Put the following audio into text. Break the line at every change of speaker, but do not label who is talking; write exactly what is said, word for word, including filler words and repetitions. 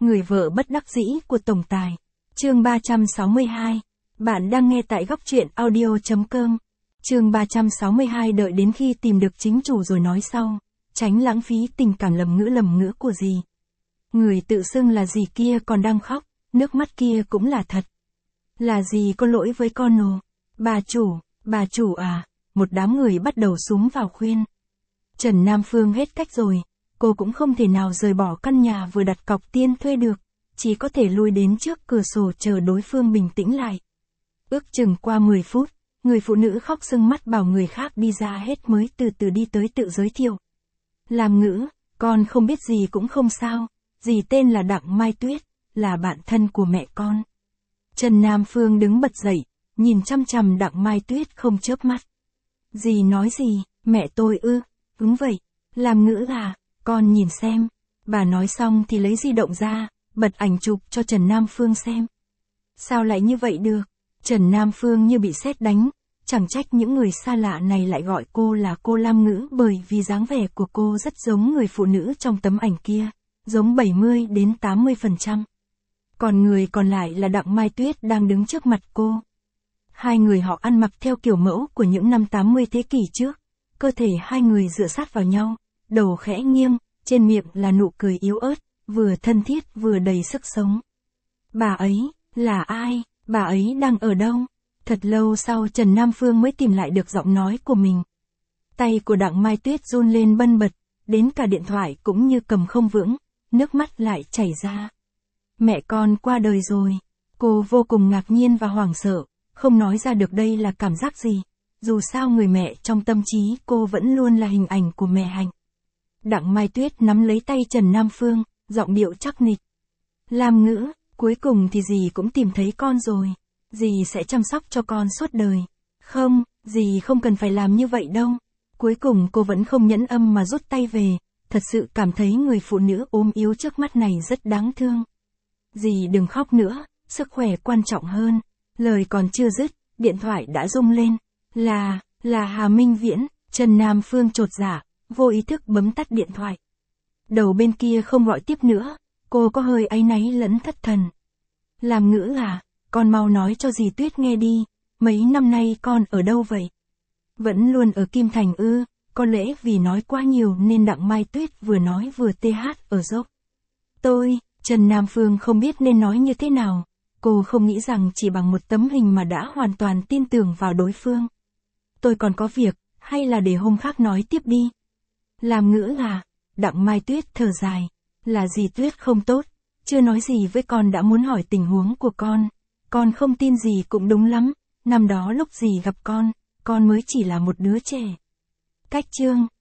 Người vợ bất đắc dĩ của tổng tài. Chương ba trăm sáu mươi hai. Bạn đang nghe tại góc truyện audio chấm com. Chương ba trăm sáu mươi hai. Đợi đến khi tìm được chính chủ rồi nói sau, tránh lãng phí tình cảm lầm ngữ lầm ngữ của dì. Người tự xưng là dì kia còn đang khóc, nước mắt kia cũng là thật. Là dì có lỗi với con nồ. Bà chủ, bà chủ à, một đám người bắt đầu xúm vào khuyên. Trần Nam Phương hết cách rồi, cô cũng không thể nào rời bỏ căn nhà vừa đặt cọc tiền thuê được, chỉ có thể lui đến trước cửa sổ chờ đối phương bình tĩnh lại. Ước chừng qua mười phút, người phụ nữ khóc sưng mắt bảo người khác đi ra hết mới từ từ đi tới tự giới thiệu. Làm ngữ, con không biết gì cũng không sao, dì tên là Đặng Mai Tuyết, là bạn thân của mẹ con. Trần Nam Phương đứng bật dậy, nhìn chăm chằm Đặng Mai Tuyết không chớp mắt. Dì nói gì, mẹ tôi ư, ứng vậy, làm ngữ à, con nhìn xem. Bà nói xong thì lấy di động ra, bật ảnh chụp cho Trần Nam Phương xem. Sao lại như vậy được? Trần Nam Phương như bị sét đánh, chẳng trách những người xa lạ này lại gọi cô là cô Lam Ngữ bởi vì dáng vẻ của cô rất giống người phụ nữ trong tấm ảnh kia, giống bảy mươi đến tám mươi phần trăm. Còn người còn lại là Đặng Mai Tuyết đang đứng trước mặt cô. Hai người họ ăn mặc theo kiểu mẫu của những năm tám mươi thế kỷ trước, cơ thể hai người dựa sát vào nhau, đầu khẽ nghiêng, trên miệng là nụ cười yếu ớt, vừa thân thiết vừa đầy sức sống. Bà ấy, là ai? Bà ấy đang ở đâu? Thật lâu sau Trần Nam Phương mới tìm lại được giọng nói của mình. Tay của Đặng Mai Tuyết run lên bần bật, đến cả điện thoại cũng như cầm không vững, nước mắt lại chảy ra. Mẹ con qua đời rồi. Cô vô cùng ngạc nhiên và hoảng sợ, không nói ra được đây là cảm giác gì. Dù sao người mẹ trong tâm trí cô vẫn luôn là hình ảnh của mẹ Hạnh. Đặng Mai Tuyết nắm lấy tay Trần Nam Phương, giọng điệu chắc nịch. Lam Ngữ, cuối cùng thì dì cũng tìm thấy con rồi. Dì sẽ chăm sóc cho con suốt đời. Không, dì không cần phải làm như vậy đâu. Cuối cùng cô vẫn không nhẫn âm mà rút tay về, thật sự cảm thấy người phụ nữ ốm yếu trước mắt này rất đáng thương. Dì đừng khóc nữa, sức khỏe quan trọng hơn. Lời còn chưa dứt, điện thoại đã rung lên. Là, là Hà Minh Viễn. Trần Nam Phương chột dạ, vô ý thức bấm tắt điện thoại. Đầu bên kia không gọi tiếp nữa, cô có hơi áy náy lẫn thất thần. Làm Ngữ à, con mau nói cho dì Tuyết nghe đi, mấy năm nay con ở đâu vậy? Vẫn luôn ở Kim Thành ư? Có lẽ vì nói quá nhiều nên Đặng Mai Tuyết vừa nói vừa tê hát ở dốc. Tôi, Trần Nam Phương không biết nên nói như thế nào, cô không nghĩ rằng chỉ bằng một tấm hình mà đã hoàn toàn tin tưởng vào đối phương. Tôi còn có việc, hay là để hôm khác nói tiếp đi? Làm Ngữ à? Đặng Mai Tuyết thở dài. Là dì Tuyết không tốt, chưa nói gì với con đã muốn hỏi tình huống của con. Con không tin gì cũng đúng lắm, năm đó lúc dì gặp con, con mới chỉ là một đứa trẻ. Cách chương.